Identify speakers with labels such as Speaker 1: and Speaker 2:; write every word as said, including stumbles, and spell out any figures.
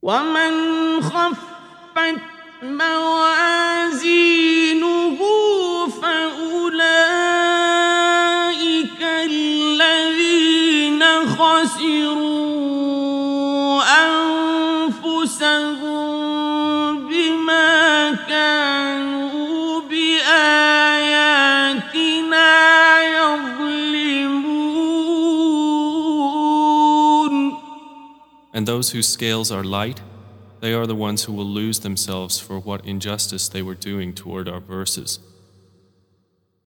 Speaker 1: ومن خفت موازينه فأولئك الذين خسروا أنفسهم بما كانوا بآياتنا يظلمون.
Speaker 2: And those whose scales are light, they are the ones who will lose themselves for what injustice they were doing toward our verses.